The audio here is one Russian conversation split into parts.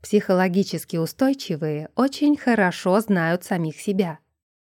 Психологически устойчивые очень хорошо знают самих себя.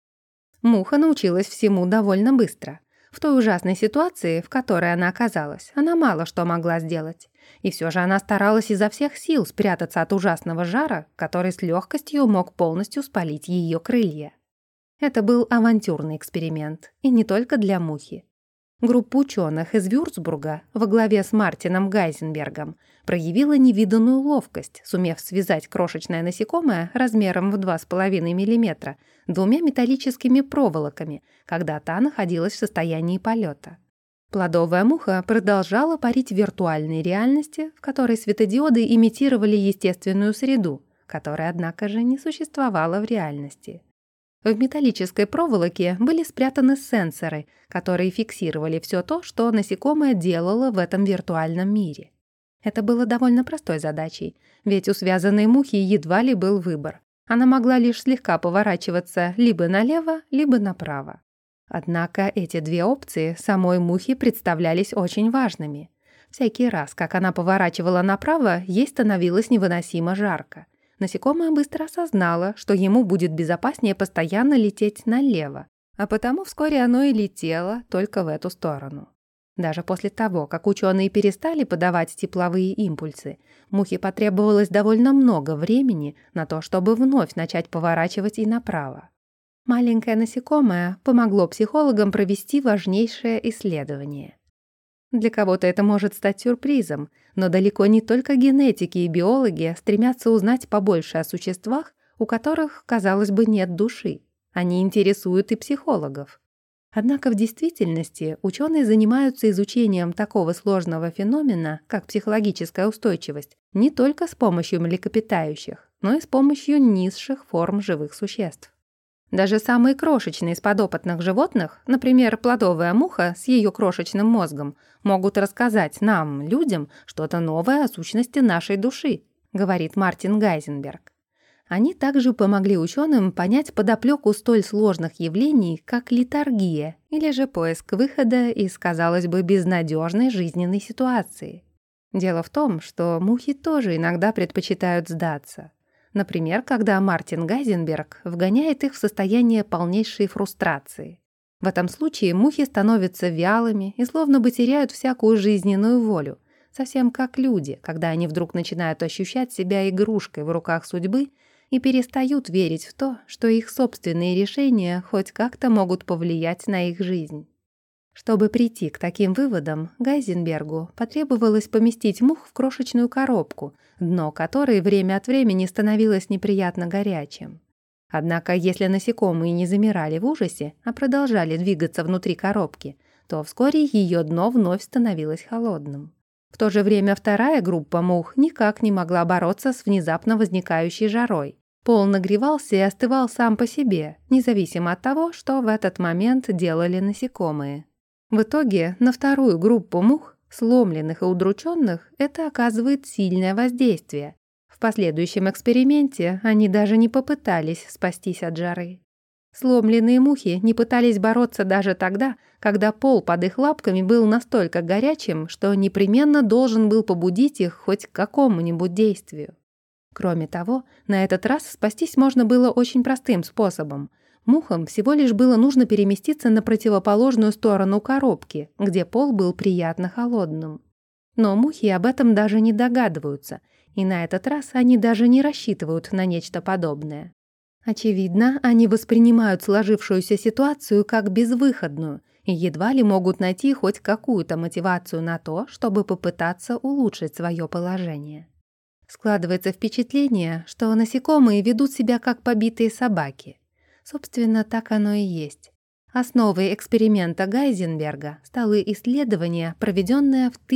Муха научилась всему довольно быстро. В той ужасной ситуации, в которой она оказалась, она мало что могла сделать. И все же она старалась изо всех сил спрятаться от ужасного жара, который с легкостью мог полностью спалить ее крылья. Это был авантюрный эксперимент, и не только для мухи. Группа ученых из Вюрцбурга во главе с Мартином Гайзенбергом проявила невиданную ловкость, сумев связать крошечное насекомое размером в 2,5 мм двумя металлическими проволоками, когда та находилась в состоянии полета. Плодовая муха продолжала парить в виртуальной реальности, в которой светодиоды имитировали естественную среду, которая, однако же, не существовала в реальности. В металлической проволоке были спрятаны сенсоры, которые фиксировали все то, что насекомое делало в этом виртуальном мире. Это было довольно простой задачей, ведь у связанной мухи едва ли был выбор. Она могла лишь слегка поворачиваться либо налево, либо направо. Однако эти две опции самой мухе представлялись очень важными. Всякий раз, как она поворачивала направо, ей становилось невыносимо жарко. Насекомое быстро осознало, что ему будет безопаснее постоянно лететь налево, а потому вскоре оно и летело только в эту сторону. Даже после того, как ученые перестали подавать тепловые импульсы, мухе потребовалось довольно много времени на то, чтобы вновь начать поворачивать и направо. Маленькое насекомое помогло психологам провести важнейшее исследование. Для кого-то это может стать сюрпризом, но далеко не только генетики и биологи стремятся узнать побольше о существах, у которых, казалось бы, нет души. Они интересуют и психологов. Однако в действительности ученые занимаются изучением такого сложного феномена, как психологическая устойчивость, не только с помощью млекопитающих, но и с помощью низших форм живых существ. Даже самые крошечные из подопытных животных, например, плодовая муха с ее крошечным мозгом, могут рассказать нам, людям, что-то новое о сущности нашей души, говорит Мартин Гайзенберг. Они также помогли ученым понять подоплеку столь сложных явлений, как летаргия или же поиск выхода из, казалось бы, безнадежной жизненной ситуации. Дело в том, что мухи тоже иногда предпочитают сдаться. Например, когда Мартин Гайзенберг вгоняет их в состояние полнейшей фрустрации. В этом случае мухи становятся вялыми и словно бы теряют всякую жизненную волю, совсем как люди, когда они вдруг начинают ощущать себя игрушкой в руках судьбы и перестают верить в то, что их собственные решения хоть как-то могут повлиять на их жизнь. Чтобы прийти к таким выводам, Гайзенбергу потребовалось поместить мух в крошечную коробку, дно которой время от времени становилось неприятно горячим. Однако, если насекомые не замирали в ужасе, а продолжали двигаться внутри коробки, то вскоре ее дно вновь становилось холодным. В то же время вторая группа мух никак не могла бороться с внезапно возникающей жарой. Пол нагревался и остывал сам по себе, независимо от того, что в этот момент делали насекомые. В итоге на вторую группу мух, сломленных и удрученных, это оказывает сильное воздействие. В последующем эксперименте они даже не попытались спастись от жары. Сломленные мухи не пытались бороться даже тогда, когда пол под их лапками был настолько горячим, что непременно должен был побудить их хоть к какому-нибудь действию. Кроме того, на этот раз спастись можно было очень простым способом. Мухам всего лишь было нужно переместиться на противоположную сторону коробки, где пол был приятно холодным. Но мухи об этом даже не догадываются, и на этот раз они даже не рассчитывают на нечто подобное. Очевидно, они воспринимают сложившуюся ситуацию как безвыходную и едва ли могут найти хоть какую-то мотивацию на то, чтобы попытаться улучшить свое положение. Складывается впечатление, что насекомые ведут себя как побитые собаки. Собственно, так оно и есть. Основой эксперимента Гайзенберга стало исследование, проведенное в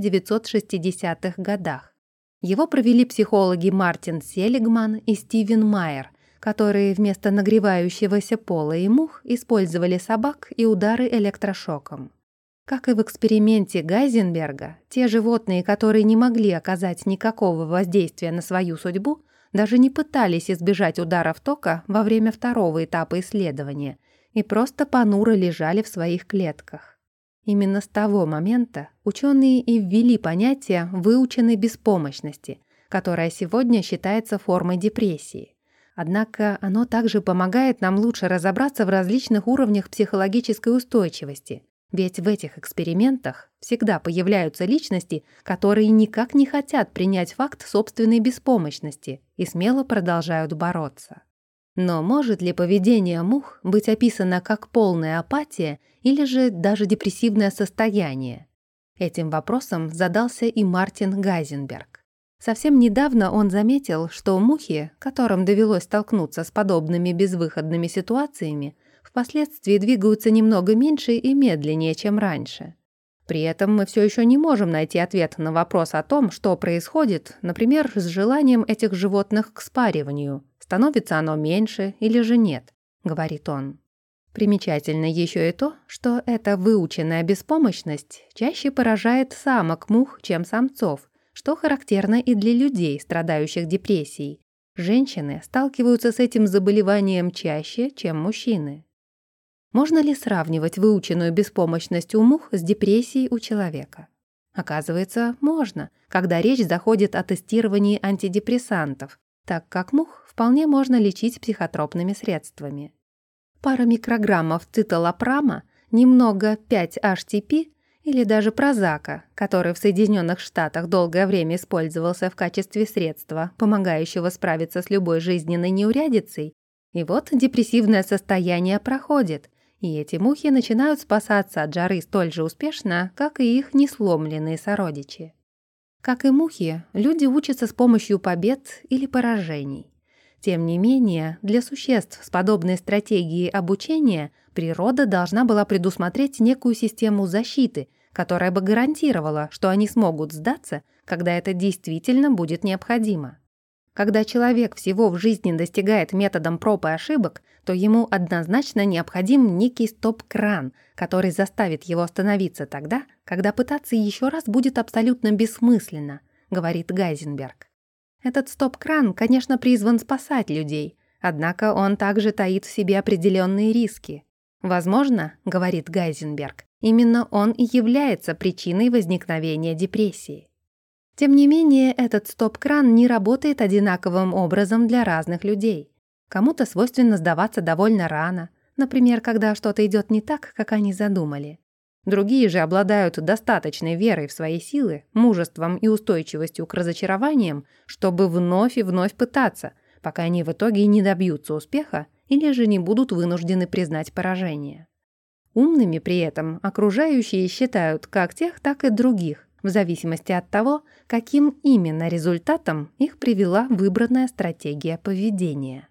1960-х годах. Его провели психологи Мартин Селигман и Стивен Майер, которые вместо нагревающегося пола и мух использовали собак и удары электрошоком. Как и в эксперименте Гайзенберга, те животные, которые не могли оказать никакого воздействия на свою судьбу, даже не пытались избежать ударов тока во время второго этапа исследования и просто понуро лежали в своих клетках. Именно с того момента ученые и ввели понятие выученной беспомощности, которое сегодня считается формой депрессии. Однако оно также помогает нам лучше разобраться в различных уровнях психологической устойчивости, ведь в этих экспериментах всегда появляются личности, которые никак не хотят принять факт собственной беспомощности и смело продолжают бороться. Но может ли поведение мух быть описано как полная апатия или же даже депрессивное состояние? Этим вопросом задался и Мартин Гайзенберг. Совсем недавно он заметил, что мухи, которым довелось столкнуться с подобными безвыходными ситуациями, впоследствии двигаются немного меньше и медленнее, чем раньше. При этом мы все еще не можем найти ответ на вопрос о том, что происходит, например, с желанием этих животных к спариванию. Становится оно меньше или же нет, говорит он. Примечательно еще и то, что эта выученная беспомощность чаще поражает самок мух, чем самцов, что характерно и для людей, страдающих депрессией. Женщины сталкиваются с этим заболеванием чаще, чем мужчины. Можно ли сравнивать выученную беспомощность у мух с депрессией у человека? Оказывается, можно, когда речь заходит о тестировании антидепрессантов, так как мух вполне можно лечить психотропными средствами. Пара микрограммов циталопрама, немного 5-HTP или даже прозака, который в Соединенных Штатах долгое время использовался в качестве средства, помогающего справиться с любой жизненной неурядицей, и вот депрессивное состояние проходит, и эти мухи начинают спасаться от жары столь же успешно, как и их несломленные сородичи. Как и мухи, люди учатся с помощью побед или поражений. Тем не менее, для существ с подобной стратегией обучения природа должна была предусмотреть некую систему защиты, которая бы гарантировала, что они смогут сдаться, когда это действительно будет необходимо. Когда человек всего в жизни достигает методом проб и ошибок, то ему однозначно необходим некий стоп-кран, который заставит его остановиться тогда, когда пытаться еще раз будет абсолютно бессмысленно, говорит Гайзенберг. Этот стоп-кран, конечно, призван спасать людей, однако он также таит в себе определенные риски. Возможно, говорит Гайзенберг, именно он и является причиной возникновения депрессии. Тем не менее, этот стоп-кран не работает одинаковым образом для разных людей. Кому-то свойственно сдаваться довольно рано, например, когда что-то идет не так, как они задумали. Другие же обладают достаточной верой в свои силы, мужеством и устойчивостью к разочарованиям, чтобы вновь и вновь пытаться, пока они в итоге не добьются успеха или же не будут вынуждены признать поражение. Умными при этом окружающие считают как тех, так и других, в зависимости от того, каким именно результатом их привела выбранная стратегия поведения.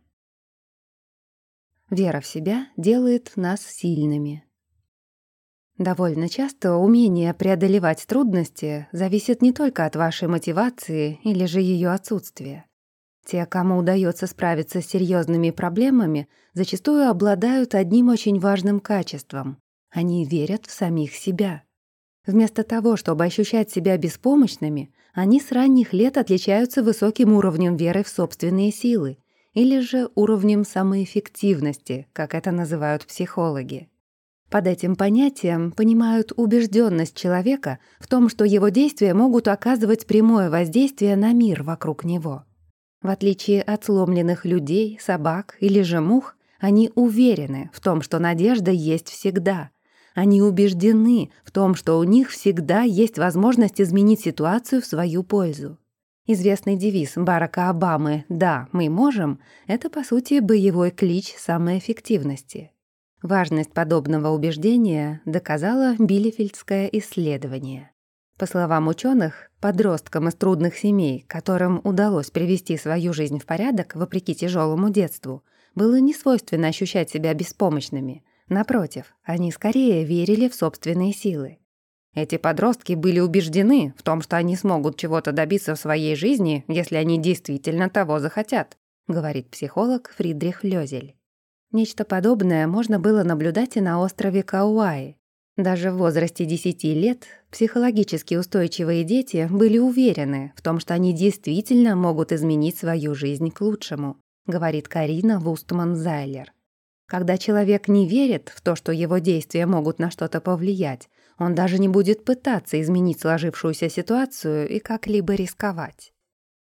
Вера в себя делает нас сильными. Довольно часто умение преодолевать трудности зависит не только от вашей мотивации или же ее отсутствия. Те, кому удается справиться с серьезными проблемами, зачастую обладают одним очень важным качеством — они верят в самих себя. Вместо того, чтобы ощущать себя беспомощными, они с ранних лет отличаются высоким уровнем веры в собственные силы или же уровнем самоэффективности, как это называют психологи. Под этим понятием понимают убежденность человека в том, что его действия могут оказывать прямое воздействие на мир вокруг него. В отличие от сломленных людей, собак или же мух, они уверены в том, что надежда есть всегда. Они убеждены в том, что у них всегда есть возможность изменить ситуацию в свою пользу. Известный девиз Барака Обамы «Да, мы можем» — это, по сути, боевой клич самоэффективности. Важность подобного убеждения доказало Билефельдское исследование. По словам ученых, подросткам из трудных семей, которым удалось привести свою жизнь в порядок вопреки тяжелому детству, было несвойственно ощущать себя беспомощными. Напротив, они скорее верили в собственные силы. Эти подростки были убеждены в том, что они смогут чего-то добиться в своей жизни, если они действительно того захотят, говорит психолог Фридрих Лёзель. Нечто подобное можно было наблюдать и на острове Кауаи. Даже в возрасте 10 лет психологически устойчивые дети были уверены в том, что они действительно могут изменить свою жизнь к лучшему, говорит Карина Вустман-Зайлер. Когда человек не верит в то, что его действия могут на что-то повлиять, он даже не будет пытаться изменить сложившуюся ситуацию и как-либо рисковать.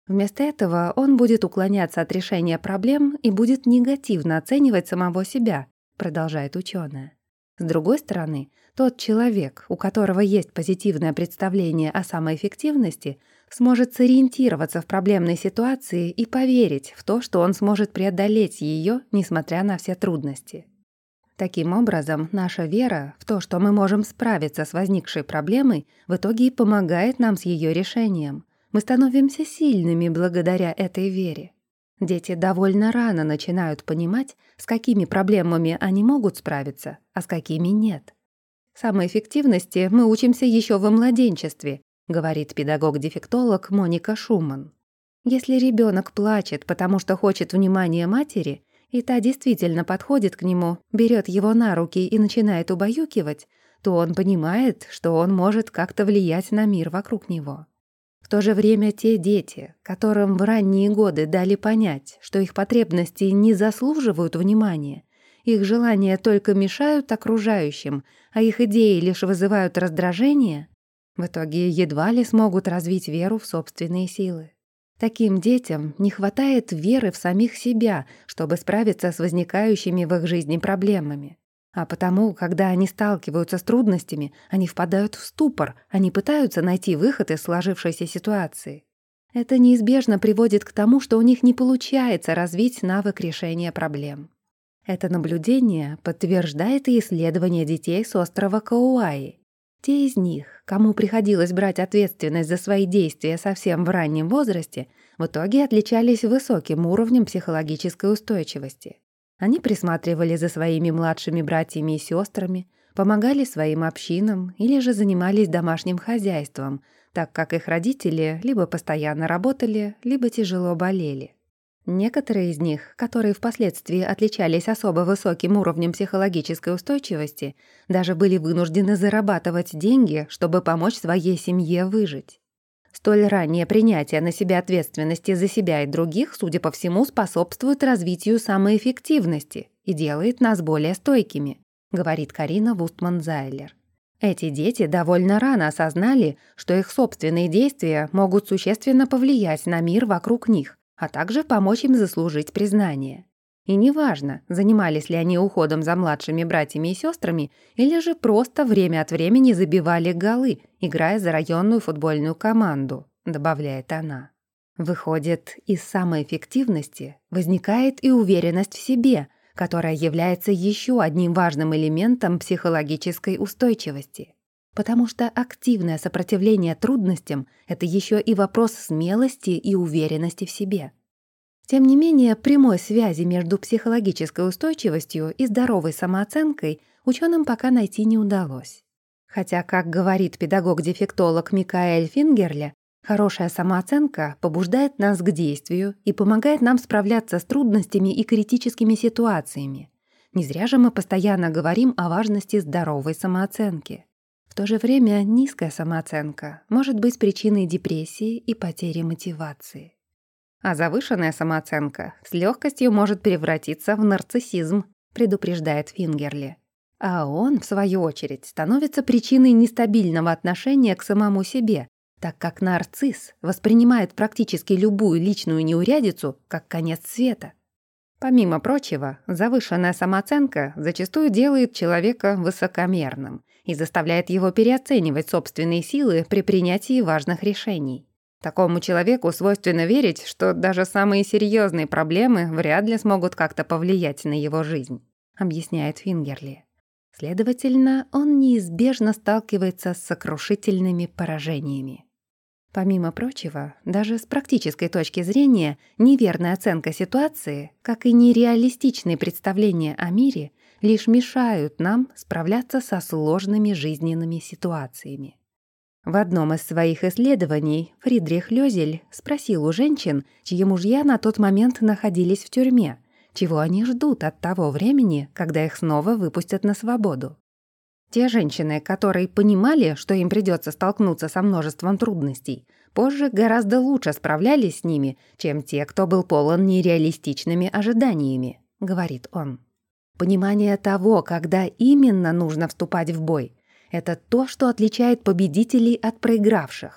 Вместо этого он будет уклоняться от решения проблем и будет негативно оценивать самого себя, продолжает ученая. С другой стороны, тот человек, у которого есть позитивное представление о самоэффективности, сможет сориентироваться в проблемной ситуации и поверить в то, что он сможет преодолеть ее, несмотря на все трудности. Таким образом, наша вера в то, что мы можем справиться с возникшей проблемой, в итоге и помогает нам с ее решением. Мы становимся сильными благодаря этой вере. Дети довольно рано начинают понимать, с какими проблемами они могут справиться, а с какими нет. Самоэффективности мы учимся еще во младенчестве, говорит педагог-дефектолог Моника Шуман. Если ребенок плачет, потому что хочет внимания матери, и та действительно подходит к нему, берет его на руки и начинает убаюкивать, то он понимает, что он может как-то влиять на мир вокруг него. В то же время те дети, которым в ранние годы дали понять, что их потребности не заслуживают внимания, их желания только мешают окружающим, а их идеи лишь вызывают раздражение, в итоге едва ли смогут развить веру в собственные силы. Таким детям не хватает веры в самих себя, чтобы справиться с возникающими в их жизни проблемами. А потому, когда они сталкиваются с трудностями, они впадают в ступор, они пытаются найти выход из сложившейся ситуации. Это неизбежно приводит к тому, что у них не получается развить навык решения проблем. Это наблюдение подтверждает и исследование детей с острова Кауаи. Те из них, кому приходилось брать ответственность за свои действия совсем в раннем возрасте, в итоге отличались высоким уровнем психологической устойчивости. Они присматривали за своими младшими братьями и сестрами, помогали своим общинам или же занимались домашним хозяйством, так как их родители либо постоянно работали, либо тяжело болели. Некоторые из них, которые впоследствии отличались особо высоким уровнем психологической устойчивости, даже были вынуждены зарабатывать деньги, чтобы помочь своей семье выжить. Столь раннее принятие на себя ответственности за себя и других, судя по всему, способствует развитию самоэффективности и делает нас более стойкими, говорит Карина Вустман-Зайлер. Эти дети довольно рано осознали, что их собственные действия могут существенно повлиять на мир вокруг них, а также помочь им заслужить признание. И неважно, занимались ли они уходом за младшими братьями и сестрами или же просто время от времени забивали голы, играя за районную футбольную команду, добавляет она. Выходит, из самоэффективности возникает и уверенность в себе, которая является еще одним важным элементом психологической устойчивости. Потому что активное сопротивление трудностям — это еще и вопрос смелости и уверенности в себе. Тем не менее, прямой связи между психологической устойчивостью и здоровой самооценкой ученым пока найти не удалось. Хотя, как говорит педагог-дефектолог Микаэль Фингерле, хорошая самооценка побуждает нас к действию и помогает нам справляться с трудностями и критическими ситуациями. Не зря же мы постоянно говорим о важности здоровой самооценки. В то же время низкая самооценка может быть причиной депрессии и потери мотивации. А завышенная самооценка с легкостью может превратиться в нарциссизм, предупреждает Фингерле. А он, в свою очередь, становится причиной нестабильного отношения к самому себе, так как нарцисс воспринимает практически любую личную неурядицу как конец света. Помимо прочего, завышенная самооценка зачастую делает человека высокомерным и заставляет его переоценивать собственные силы при принятии важных решений. Такому человеку свойственно верить, что даже самые серьезные проблемы вряд ли смогут как-то повлиять на его жизнь, объясняет Фингерле. Следовательно, он неизбежно сталкивается с сокрушительными поражениями. Помимо прочего, даже с практической точки зрения, неверная оценка ситуации, как и нереалистичные представления о мире, лишь мешают нам справляться со сложными жизненными ситуациями. В одном из своих исследований Фридрих Лёзель спросил у женщин, чьи мужья на тот момент находились в тюрьме, чего они ждут от того времени, когда их снова выпустят на свободу. Те женщины, которые понимали, что им придется столкнуться со множеством трудностей, позже гораздо лучше справлялись с ними, чем те, кто был полон нереалистичными ожиданиями, говорит он. Понимание того, когда именно нужно вступать в бой, это то, что отличает победителей от проигравших,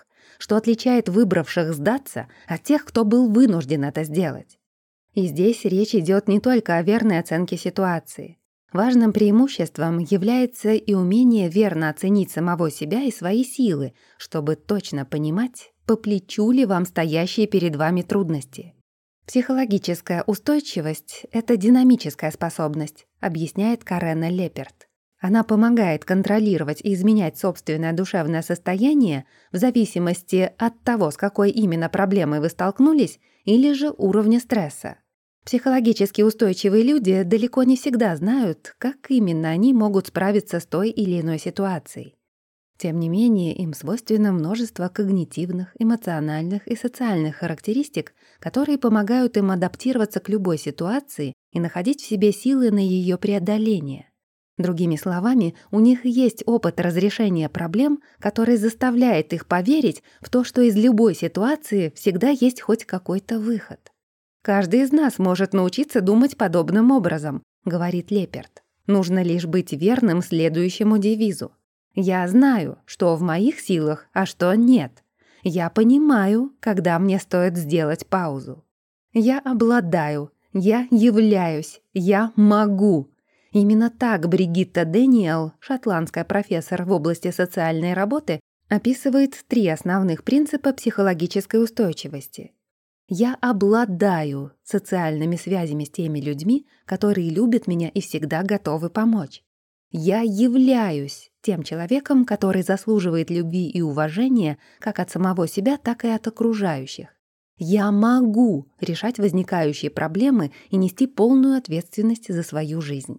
что отличает выбравших сдаться от тех, кто был вынужден это сделать. И здесь речь идет не только о верной оценке ситуации. Важным преимуществом является и умение верно оценить самого себя и свои силы, чтобы точно понимать, по плечу ли вам стоящие перед вами трудности. Психологическая устойчивость — это динамическая способность, объясняет Карена Леперт. Она помогает контролировать и изменять собственное душевное состояние в зависимости от того, с какой именно проблемой вы столкнулись, или же уровня стресса. Психологически устойчивые люди далеко не всегда знают, как именно они могут справиться с той или иной ситуацией. Тем не менее, им свойственно множество когнитивных, эмоциональных и социальных характеристик, которые помогают им адаптироваться к любой ситуации и находить в себе силы на ее преодоление. Другими словами, у них есть опыт разрешения проблем, который заставляет их поверить в то, что из любой ситуации всегда есть хоть какой-то выход. «Каждый из нас может научиться думать подобным образом», — говорит Леперт. «Нужно лишь быть верным следующему девизу. Я знаю, что в моих силах, а что нет. Я понимаю, когда мне стоит сделать паузу. Я обладаю, я являюсь, я могу». Именно так Бригитта Дэниел, шотландская профессор в области социальной работы, описывает 3 основных принципа психологической устойчивости. Я обладаю социальными связями с теми людьми, которые любят меня и всегда готовы помочь. Я являюсь тем человеком, который заслуживает любви и уважения как от самого себя, так и от окружающих. Я могу решать возникающие проблемы и нести полную ответственность за свою жизнь.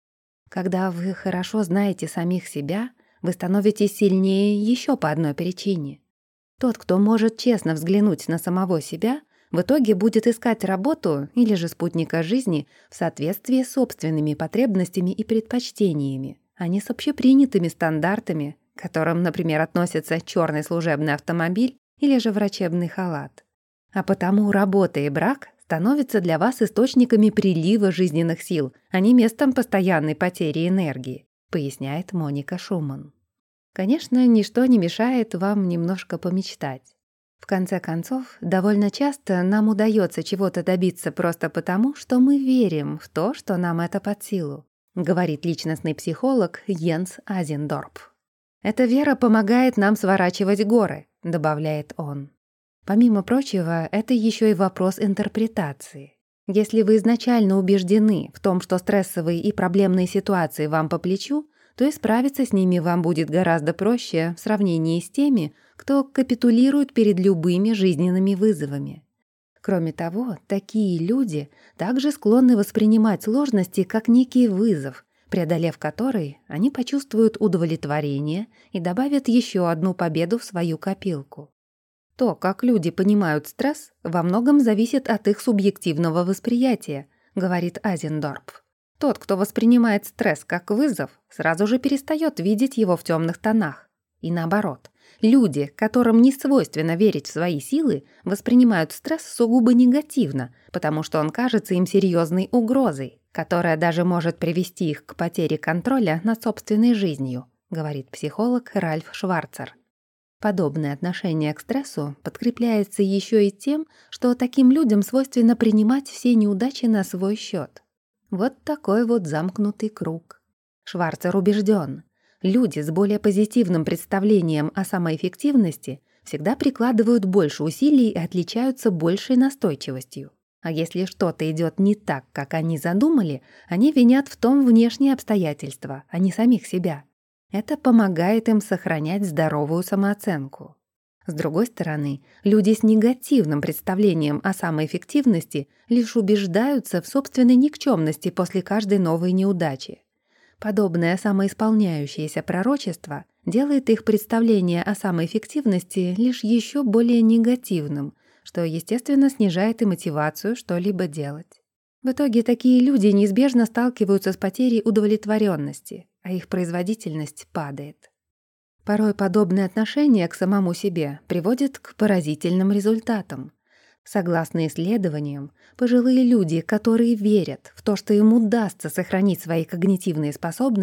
Когда вы хорошо знаете самих себя, вы становитесь сильнее еще по одной причине. Тот, кто может честно взглянуть на самого себя, в итоге будет искать работу или же спутника жизни в соответствии с собственными потребностями и предпочтениями, а не с общепринятыми стандартами, к которым, например, относятся черный служебный автомобиль или же врачебный халат. А потому работа и брак становятся для вас источниками прилива жизненных сил, а не местом постоянной потери энергии, поясняет Моника Шуман. Конечно, ничто не мешает вам немножко помечтать. В конце концов, довольно часто нам удается чего-то добиться просто потому, что мы верим в то, что нам это под силу, говорит личностный психолог Йенс Азендорп. «Эта вера помогает нам сворачивать горы», — добавляет он. Помимо прочего, это еще и вопрос интерпретации. Если вы изначально убеждены в том, что стрессовые и проблемные ситуации вам по плечу, то и справиться с ними вам будет гораздо проще в сравнении с теми, кто капитулирует перед любыми жизненными вызовами. Кроме того, такие люди также склонны воспринимать сложности как некий вызов, преодолев который, они почувствуют удовлетворение и добавят еще одну победу в свою копилку. То, как люди понимают стресс, во многом зависит от их субъективного восприятия, говорит Азендорп. Тот, кто воспринимает стресс как вызов, сразу же перестает видеть его в темных тонах. И наоборот, люди, которым не свойственно верить в свои силы, воспринимают стресс сугубо негативно, потому что он кажется им серьезной угрозой, которая даже может привести их к потере контроля над собственной жизнью, говорит психолог Ральф Шварцер. Подобное отношение к стрессу подкрепляется еще и тем, что таким людям свойственно принимать все неудачи на свой счет. Вот такой вот замкнутый круг. Шварцер убежден, люди с более позитивным представлением о самоэффективности всегда прикладывают больше усилий и отличаются большей настойчивостью. А если что-то идет не так, как они задумали, они винят в том внешние обстоятельства, а не самих себя. Это помогает им сохранять здоровую самооценку. С другой стороны, люди с негативным представлением о самоэффективности лишь убеждаются в собственной никчемности после каждой новой неудачи. Подобное самоисполняющееся пророчество делает их представление о самоэффективности лишь еще более негативным, что, естественно, снижает и мотивацию что-либо делать. В итоге такие люди неизбежно сталкиваются с потерей удовлетворенности, а их производительность падает. Порой подобное отношение к самому себе приводит к поразительным результатам. Согласно исследованиям, пожилые люди, которые верят в то, что им удастся сохранить свои когнитивные способности,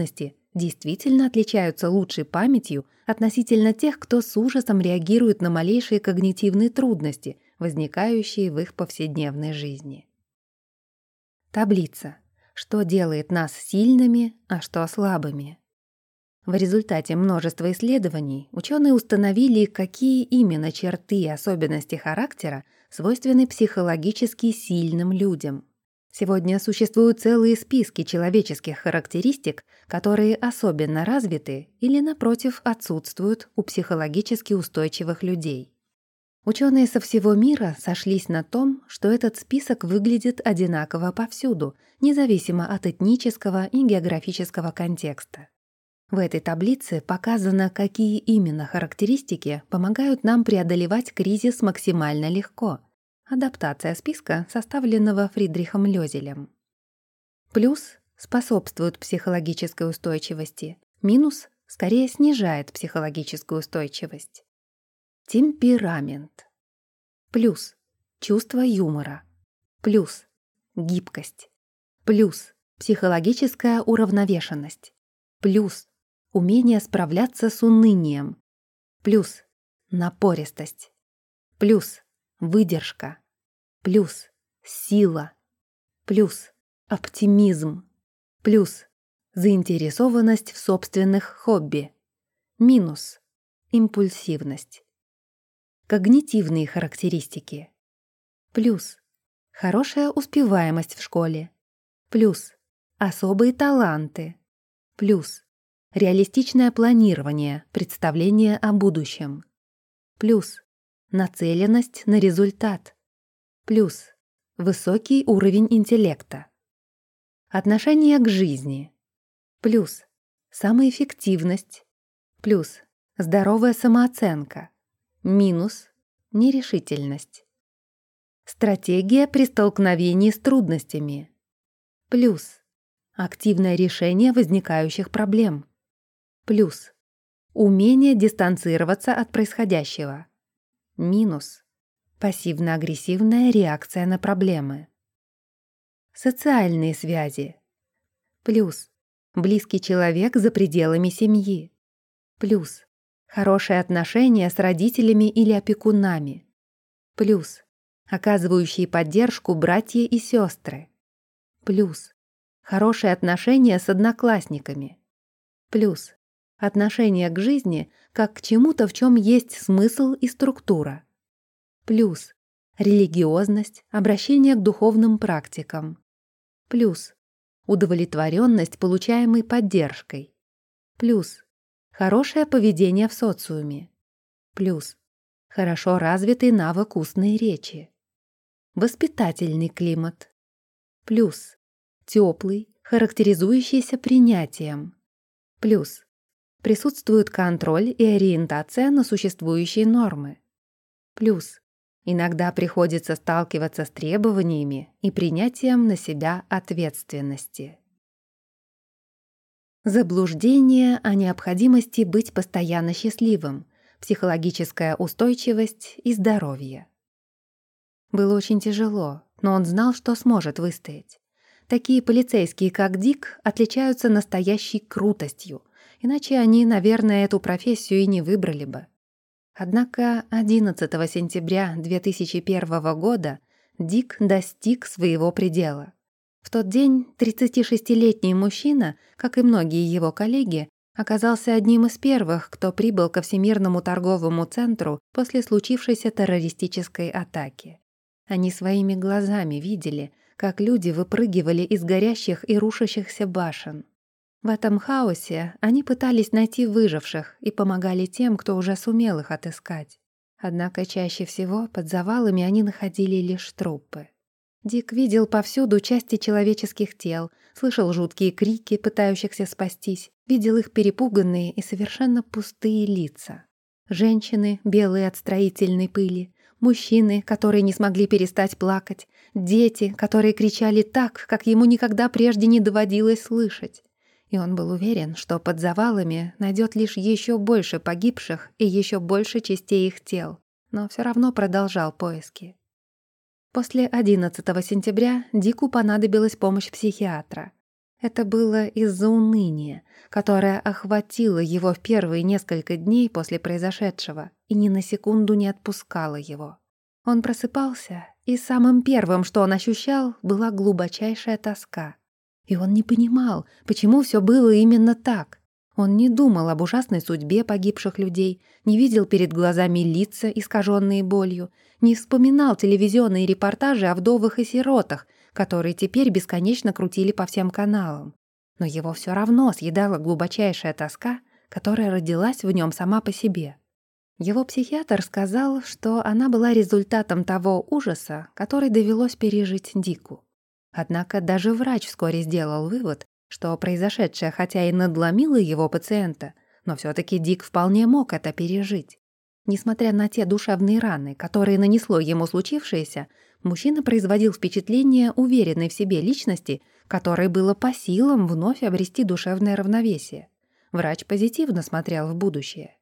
действительно отличаются лучшей памятью относительно тех, кто с ужасом реагирует на малейшие когнитивные трудности, возникающие в их повседневной жизни. Таблица. Что делает нас сильными, а что слабыми? В результате множества исследований ученые установили, какие именно черты и особенности характера свойственны психологически сильным людям. Сегодня существуют целые списки человеческих характеристик, которые особенно развиты или, напротив, отсутствуют у психологически устойчивых людей. Ученые со всего мира сошлись на том, что этот список выглядит одинаково повсюду, независимо от этнического и географического контекста. В этой таблице показано, какие именно характеристики помогают нам преодолевать кризис максимально легко. Адаптация списка, составленного Фридрихом Лёзелем. Плюс способствует психологической устойчивости, минус скорее снижает психологическую устойчивость. Темперамент. Плюс чувство юмора. Плюс гибкость. Плюс психологическая уравновешенность. Плюс умение справляться с унынием. Плюс напористость. Плюс выдержка. Плюс сила. Плюс оптимизм. Плюс заинтересованность в собственных хобби. Минус импульсивность. Когнитивные характеристики. Плюс хорошая успеваемость в школе. Плюс особые таланты. Плюс реалистичное планирование, представление о будущем. Плюс нацеленность на результат. Плюс высокий уровень интеллекта. Отношение к жизни. Плюс самоэффективность. Плюс здоровая самооценка. Минус нерешительность. Стратегия при столкновении с трудностями. Плюс активное решение возникающих проблем. Плюс умение дистанцироваться от происходящего. Минус пассивно-агрессивная реакция на проблемы. Социальные связи. Плюс близкий человек за пределами семьи. Плюс хорошие отношения с родителями или опекунами. Плюс оказывающие поддержку братья и сестры. Плюс хорошие отношения с одноклассниками. Плюс отношение к жизни как к чему-то, в чем есть смысл и структура. Плюс религиозность, обращение к духовным практикам. Плюс удовлетворенность получаемой поддержкой. Плюс хорошее поведение в социуме. Плюс хорошо развитый навык устной речи. Воспитательный климат. Плюс теплый, характеризующийся принятием. Плюс присутствует контроль и ориентация на существующие нормы. Плюс иногда приходится сталкиваться с требованиями и принятием на себя ответственности. Заблуждение о необходимости быть постоянно счастливым, психологическая устойчивость и здоровье. Было очень тяжело, но он знал, что сможет выстоять. Такие полицейские, как Дик, отличаются настоящей крутостью, иначе они, наверное, эту профессию и не выбрали бы. Однако 11 сентября 2001 года Дик достиг своего предела. В тот день 36-летний мужчина, как и многие его коллеги, оказался одним из первых, кто прибыл ко Всемирному торговому центру после случившейся террористической атаки. Они своими глазами видели, как люди выпрыгивали из горящих и рушащихся башен. В этом хаосе они пытались найти выживших и помогали тем, кто уже сумел их отыскать. Однако чаще всего под завалами они находили лишь трупы. Дик видел повсюду части человеческих тел, слышал жуткие крики пытающихся спастись, видел их перепуганные и совершенно пустые лица. Женщины, белые от строительной пыли, мужчины, которые не смогли перестать плакать, дети, которые кричали так, как ему никогда прежде не доводилось слышать. И он был уверен, что под завалами найдет лишь еще больше погибших и еще больше частей их тел, но все равно продолжал поиски. После 11 сентября Дику понадобилась помощь психиатра. Это было из-за уныния, которое охватило его в первые несколько дней после произошедшего и ни на секунду не отпускало его. Он просыпался, и самым первым, что он ощущал, была глубочайшая тоска. И он не понимал, почему все было именно так. Он не думал об ужасной судьбе погибших людей, не видел перед глазами лица, искаженные болью, не вспоминал телевизионные репортажи о вдовах и сиротах, которые теперь бесконечно крутили по всем каналам. Но его все равно съедала глубочайшая тоска, которая родилась в нем сама по себе. Его психиатр сказал, что она была результатом того ужаса, который довелось пережить Дику. Однако даже врач вскоре сделал вывод, что произошедшее хотя и надломило его пациента, но все-таки Дик вполне мог это пережить. Несмотря на те душевные раны, которые нанесло ему случившееся, мужчина производил впечатление уверенной в себе личности, которой было по силам вновь обрести душевное равновесие. Врач позитивно смотрел в будущее.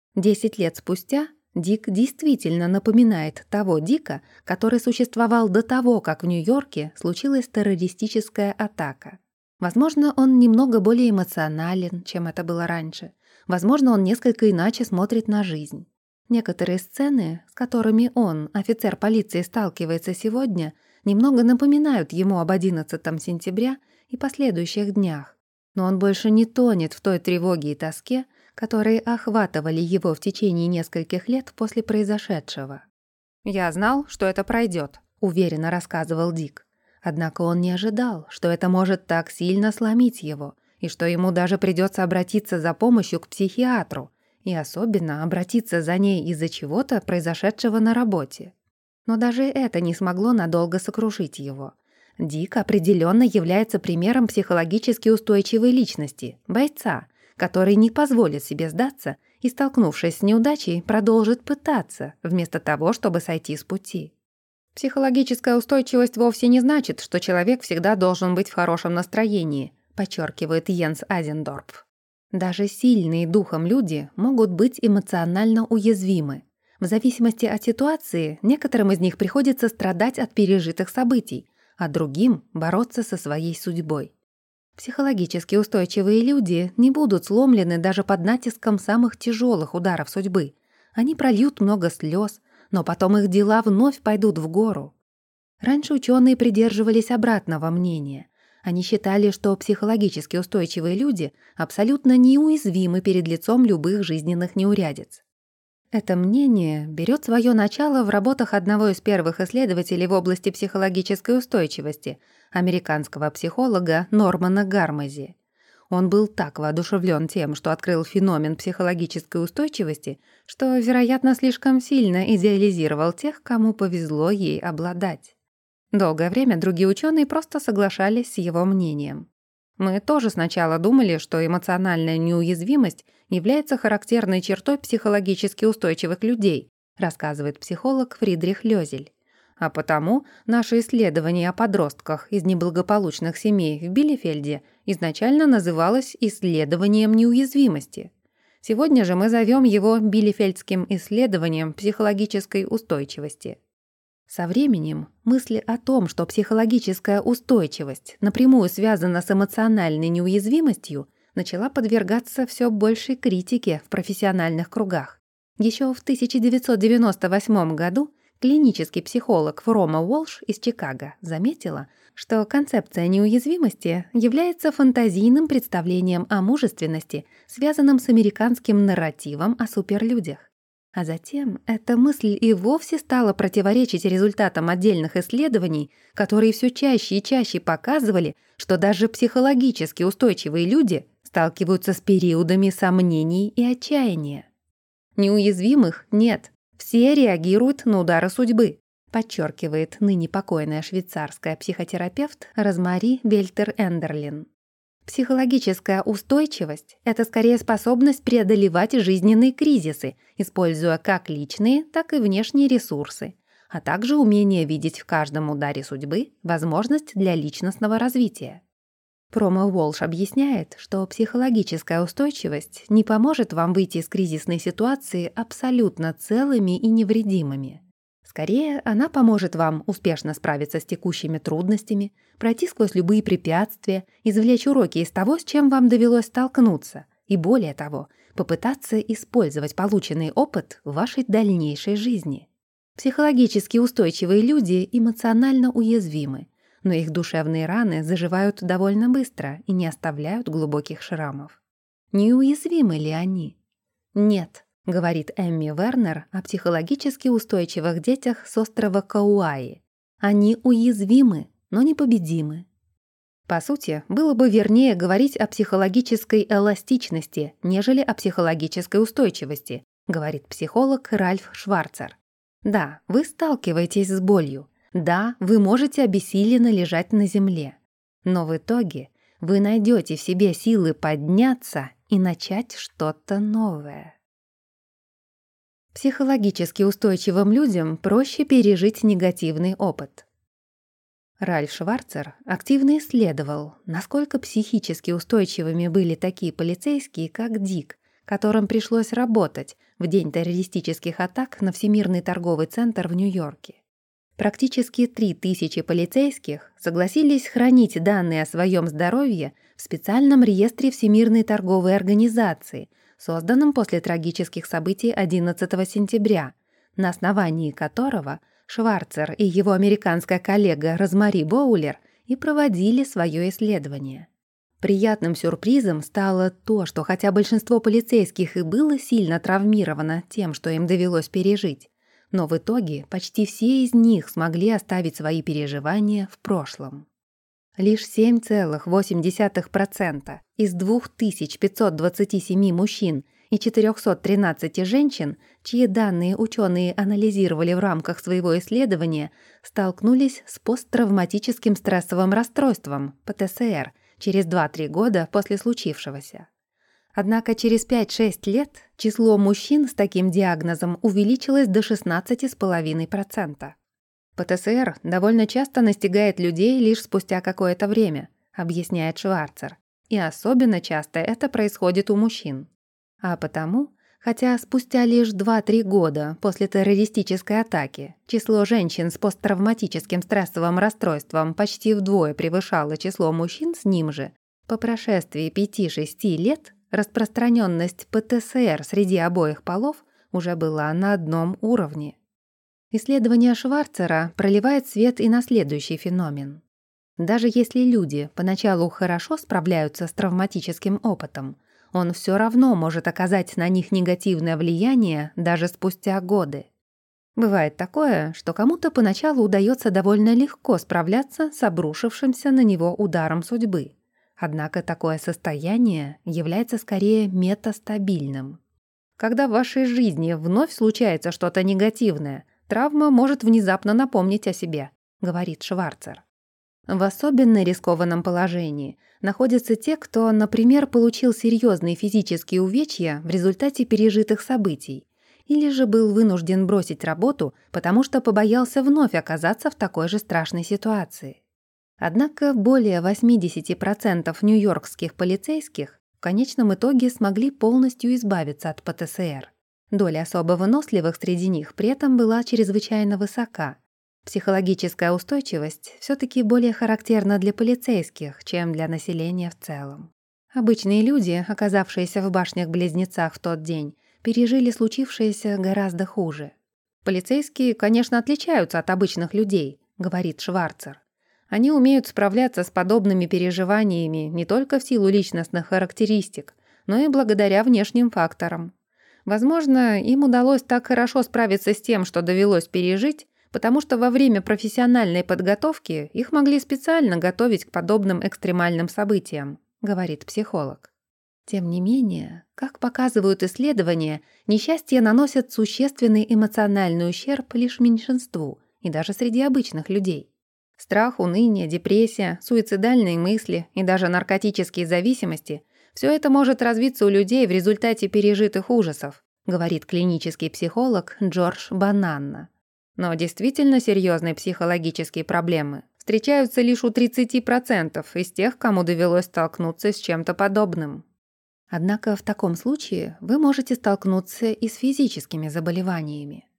10 лет спустя Дик действительно напоминает того Дика, который существовал до того, как в Нью-Йорке случилась террористическая атака. Возможно, он немного более эмоционален, чем это было раньше. Возможно, он несколько иначе смотрит на жизнь. Некоторые сцены, с которыми он, офицер полиции, сталкивается сегодня, немного напоминают ему об 11 сентября и последующих днях. Но он больше не тонет в той тревоге и тоске, которые охватывали его в течение нескольких лет после произошедшего. «Я знал, что это пройдет», — уверенно рассказывал Дик. Однако он не ожидал, что это может так сильно сломить его, и что ему даже придется обратиться за помощью к психиатру, и особенно обратиться за ней из-за чего-то, произошедшего на работе. Но даже это не смогло надолго сокрушить его. Дик определенно является примером психологически устойчивой личности, бойца, который не позволит себе сдаться и, столкнувшись с неудачей, продолжит пытаться, вместо того, чтобы сойти с пути. «Психологическая устойчивость вовсе не значит, что человек всегда должен быть в хорошем настроении», подчеркивает Йенс Азендорф. Даже сильные духом люди могут быть эмоционально уязвимы. В зависимости от ситуации, некоторым из них приходится страдать от пережитых событий, а другим — бороться со своей судьбой. Психологически устойчивые люди не будут сломлены даже под натиском самых тяжелых ударов судьбы. Они прольют много слез, но потом их дела вновь пойдут в гору. Раньше ученые придерживались обратного мнения. Они считали, что психологически устойчивые люди абсолютно неуязвимы перед лицом любых жизненных неурядиц. Это мнение берет свое начало в работах одного из первых исследователей в области психологической устойчивости, американского психолога Нормана Гармази. Он был так воодушевлен тем, что открыл феномен психологической устойчивости, что, вероятно, слишком сильно идеализировал тех, кому повезло ей обладать. Долгое время другие ученые просто соглашались с его мнением. Мы тоже сначала думали, что эмоциональная неуязвимость является характерной чертой психологически устойчивых людей, рассказывает психолог Фридрих Лёзель. А потому наше исследование о подростках из неблагополучных семей в Билефельде изначально называлось исследованием неуязвимости. Сегодня же мы зовем его Билефельдским исследованием психологической устойчивости. Со временем мысли о том, что психологическая устойчивость напрямую связана с эмоциональной неуязвимостью, начала подвергаться все большей критике в профессиональных кругах. Еще в 1998 году клинический психолог Фрома Уолш из Чикаго заметила, что концепция неуязвимости является фантазийным представлением о мужественности, связанным с американским нарративом о суперлюдях. А затем эта мысль и вовсе стала противоречить результатам отдельных исследований, которые все чаще и чаще показывали, что даже психологически устойчивые люди сталкиваются с периодами сомнений и отчаяния. Неуязвимых нет, все реагируют на удары судьбы, подчеркивает ныне покойная швейцарская психотерапевт Розмари Вельтер-Эндерлин. Психологическая устойчивость — это скорее способность преодолевать жизненные кризисы, используя как личные, так и внешние ресурсы, а также умение видеть в каждом ударе судьбы возможность для личностного развития. Промо Уолш объясняет, что психологическая устойчивость не поможет вам выйти из кризисной ситуации абсолютно целыми и невредимыми. Скорее, она поможет вам успешно справиться с текущими трудностями, пройти сквозь любые препятствия, извлечь уроки из того, с чем вам довелось столкнуться, и более того, попытаться использовать полученный опыт в вашей дальнейшей жизни. Психологически устойчивые люди эмоционально уязвимы, но их душевные раны заживают довольно быстро и не оставляют глубоких шрамов. Неуязвимы ли они? Нет, говорит Эмми Вернер о психологически устойчивых детях с острова Кауаи. Они уязвимы, но непобедимы. По сути, было бы вернее говорить о психологической эластичности, нежели о психологической устойчивости, говорит психолог Ральф Шварцер. Да, вы сталкиваетесь с болью. Да, вы можете обессиленно лежать на земле. Но в итоге вы найдете в себе силы подняться и начать что-то новое. Психологически устойчивым людям проще пережить негативный опыт. Ральф Шварцер активно исследовал, насколько психически устойчивыми были такие полицейские, как Дик, которым пришлось работать в день террористических атак на Всемирный торговый центр в Нью-Йорке. Практически 3000 полицейских согласились хранить данные о своем здоровье в специальном реестре Всемирной торговой организации, созданном после трагических событий 11 сентября, на основании которого Шварцер и его американская коллега Розмари Боулер и проводили свое исследование. Приятным сюрпризом стало то, что хотя большинство полицейских и было сильно травмировано тем, что им довелось пережить, но в итоге почти все из них смогли оставить свои переживания в прошлом. Лишь 7,8% из 2527 мужчин и 413 женщин, чьи данные ученые анализировали в рамках своего исследования, столкнулись с посттравматическим стрессовым расстройством, ПТСР, через 2-3 года после случившегося. Однако через 5-6 лет число мужчин с таким диагнозом увеличилось до 16,5%. ПТСР довольно часто настигает людей лишь спустя какое-то время, объясняет Шварцер, и особенно часто это происходит у мужчин. А потому, хотя спустя лишь 2-3 года после террористической атаки число женщин с посттравматическим стрессовым расстройством почти вдвое превышало число мужчин с ним же, по прошествии 5-6 лет распространенность ПТСР среди обоих полов уже была на одном уровне. Исследование Шварцера проливает свет и на следующий феномен. Даже если люди поначалу хорошо справляются с травматическим опытом, он все равно может оказать на них негативное влияние даже спустя годы. Бывает такое, что кому-то поначалу удается довольно легко справляться с обрушившимся на него ударом судьбы. Однако такое состояние является скорее метастабильным. Когда в вашей жизни вновь случается что-то негативное, травма может внезапно напомнить о себе, говорит Шварцер. В особенно рискованном положении находятся те, кто, например, получил серьезные физические увечья в результате пережитых событий, или же был вынужден бросить работу, потому что побоялся вновь оказаться в такой же страшной ситуации. Однако более 80% нью-йоркских полицейских в конечном итоге смогли полностью избавиться от ПТСР. Доля особо выносливых среди них при этом была чрезвычайно высока. Психологическая устойчивость все-таки более характерна для полицейских, чем для населения в целом. Обычные люди, оказавшиеся в башнях-близнецах в тот день, пережили случившееся гораздо хуже. «Полицейские, конечно, отличаются от обычных людей», — говорит Шварцер. «Они умеют справляться с подобными переживаниями не только в силу личностных характеристик, но и благодаря внешним факторам. Возможно, им удалось так хорошо справиться с тем, что довелось пережить, потому что во время профессиональной подготовки их могли специально готовить к подобным экстремальным событиям», — говорит психолог. Тем не менее, как показывают исследования, несчастья наносят существенный эмоциональный ущерб лишь меньшинству, и даже среди обычных людей. Страх, уныние, депрессия, суицидальные мысли и даже наркотические зависимости – все это может развиться у людей в результате пережитых ужасов, говорит клинический психолог Джордж Бананна. Но действительно серьезные психологические проблемы встречаются лишь у 30% из тех, кому довелось столкнуться с чем-то подобным. Однако в таком случае вы можете столкнуться и с физическими заболеваниями.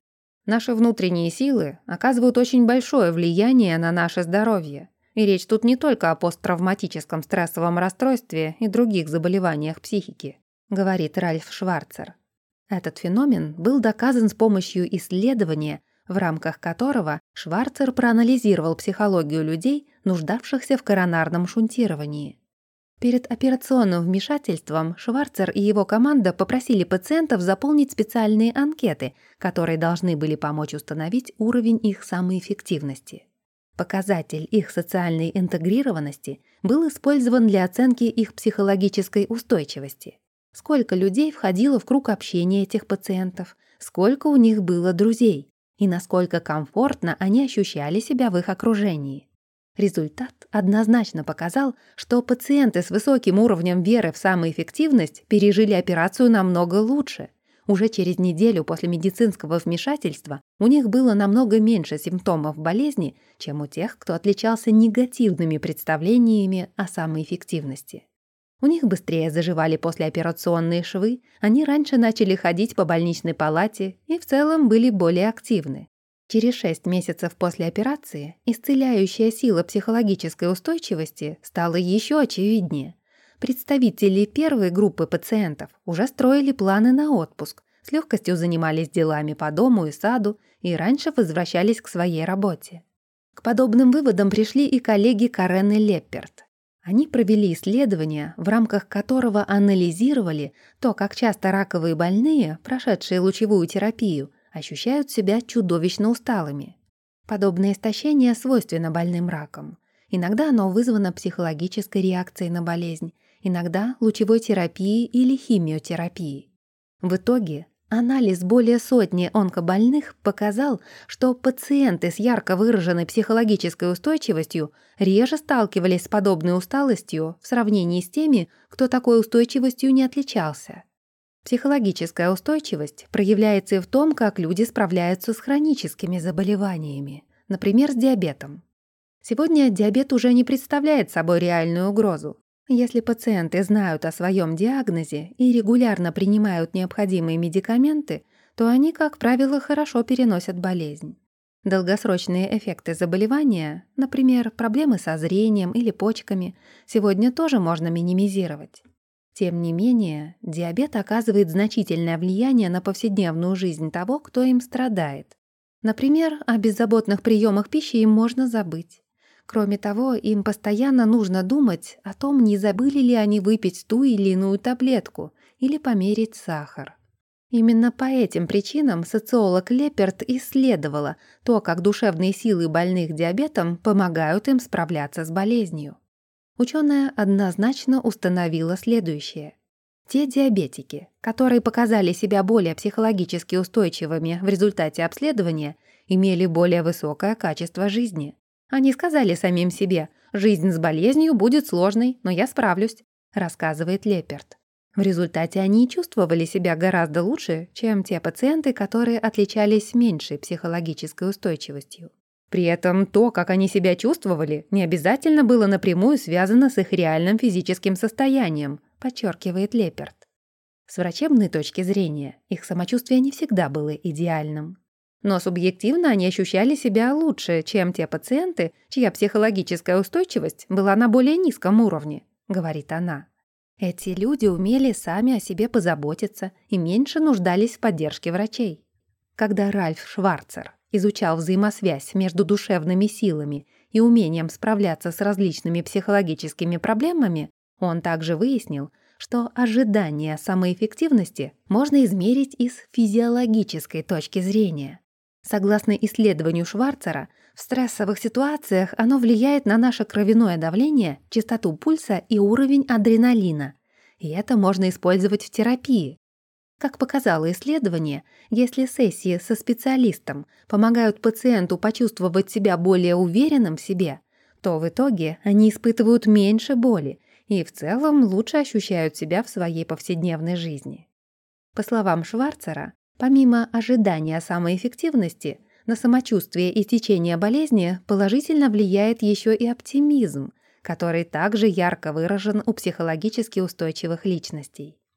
Наши внутренние силы оказывают очень большое влияние на наше здоровье. И речь тут не только о посттравматическом стрессовом расстройстве и других заболеваниях психики, говорит Ральф Шварцер. Этот феномен был доказан с помощью исследования, в рамках которого Шварцер проанализировал психологию людей, нуждавшихся в коронарном шунтировании. Перед операционным вмешательством Шварцер и его команда попросили пациентов заполнить специальные анкеты, которые должны были помочь установить уровень их самоэффективности. Показатель их социальной интегрированности был использован для оценки их психологической устойчивости. Сколько людей входило в круг общения этих пациентов, сколько у них было друзей и насколько комфортно они ощущали себя в их окружении. Результат однозначно показал, что пациенты с высоким уровнем веры в самоэффективность пережили операцию намного лучше. Уже через неделю после медицинского вмешательства у них было намного меньше симптомов болезни, чем у тех, кто отличался негативными представлениями о самоэффективности. У них быстрее заживали послеоперационные швы, они раньше начали ходить по больничной палате и в целом были более активны. Через 6 месяцев после операции исцеляющая сила психологической устойчивости стала еще очевиднее. Представители первой группы пациентов уже строили планы на отпуск, с легкостью занимались делами по дому и саду и раньше возвращались к своей работе. К подобным выводам пришли и коллеги Карен и Лепперт. Они провели исследование, в рамках которого анализировали то, как часто раковые больные, прошедшие лучевую терапию, ощущают себя чудовищно усталыми. Подобное истощение свойственно больным раком. Иногда оно вызвано психологической реакцией на болезнь, иногда лучевой терапией или химиотерапией. В итоге анализ более сотни онкобольных показал, что пациенты с ярко выраженной психологической устойчивостью реже сталкивались с подобной усталостью в сравнении с теми, кто такой устойчивостью не отличался. Психологическая устойчивость проявляется и в том, как люди справляются с хроническими заболеваниями, например, с диабетом. Сегодня диабет уже не представляет собой реальную угрозу. Если пациенты знают о своем диагнозе и регулярно принимают необходимые медикаменты, то они, как правило, хорошо переносят болезнь. Долгосрочные эффекты заболевания, например, проблемы со зрением или почками, сегодня тоже можно минимизировать. Тем не менее, диабет оказывает значительное влияние на повседневную жизнь того, кто им страдает. Например, о беззаботных приемах пищи им можно забыть. Кроме того, им постоянно нужно думать о том, не забыли ли они выпить ту или иную таблетку или померить сахар. Именно по этим причинам социолог Лепперт исследовала то, как душевные силы больных диабетом помогают им справляться с болезнью. Ученая однозначно установила следующее. Те диабетики, которые показали себя более психологически устойчивыми в результате обследования, имели более высокое качество жизни. Они сказали самим себе: «Жизнь с болезнью будет сложной, но я справлюсь», рассказывает Лепперт. В результате они чувствовали себя гораздо лучше, чем те пациенты, которые отличались меньшей психологической устойчивостью. При этом то, как они себя чувствовали, не обязательно было напрямую связано с их реальным физическим состоянием, подчеркивает Лепперт. С врачебной точки зрения их самочувствие не всегда было идеальным. Но субъективно они ощущали себя лучше, чем те пациенты, чья психологическая устойчивость была на более низком уровне, говорит она. Эти люди умели сами о себе позаботиться и меньше нуждались в поддержке врачей. Когда Ральф Шварцер изучал взаимосвязь между душевными силами и умением справляться с различными психологическими проблемами, он также выяснил, что ожидание самоэффективности можно измерить и с физиологической точки зрения. Согласно исследованию Шварцера, в стрессовых ситуациях оно влияет на наше кровяное давление, частоту пульса и уровень адреналина. И это можно использовать в терапии. Как показало исследование, если сессии со специалистом помогают пациенту почувствовать себя более уверенным в себе, то в итоге они испытывают меньше боли и в целом лучше ощущают себя в своей повседневной жизни. По словам Шварцера, помимо ожидания самоэффективности, на самочувствие и течение болезни положительно влияет еще и оптимизм, который также ярко выражен у психологически устойчивых личностей.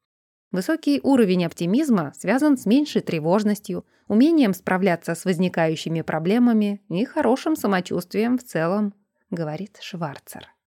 Высокий уровень оптимизма связан с меньшей тревожностью, умением справляться с возникающими проблемами и хорошим самочувствием в целом, говорит Шварцер.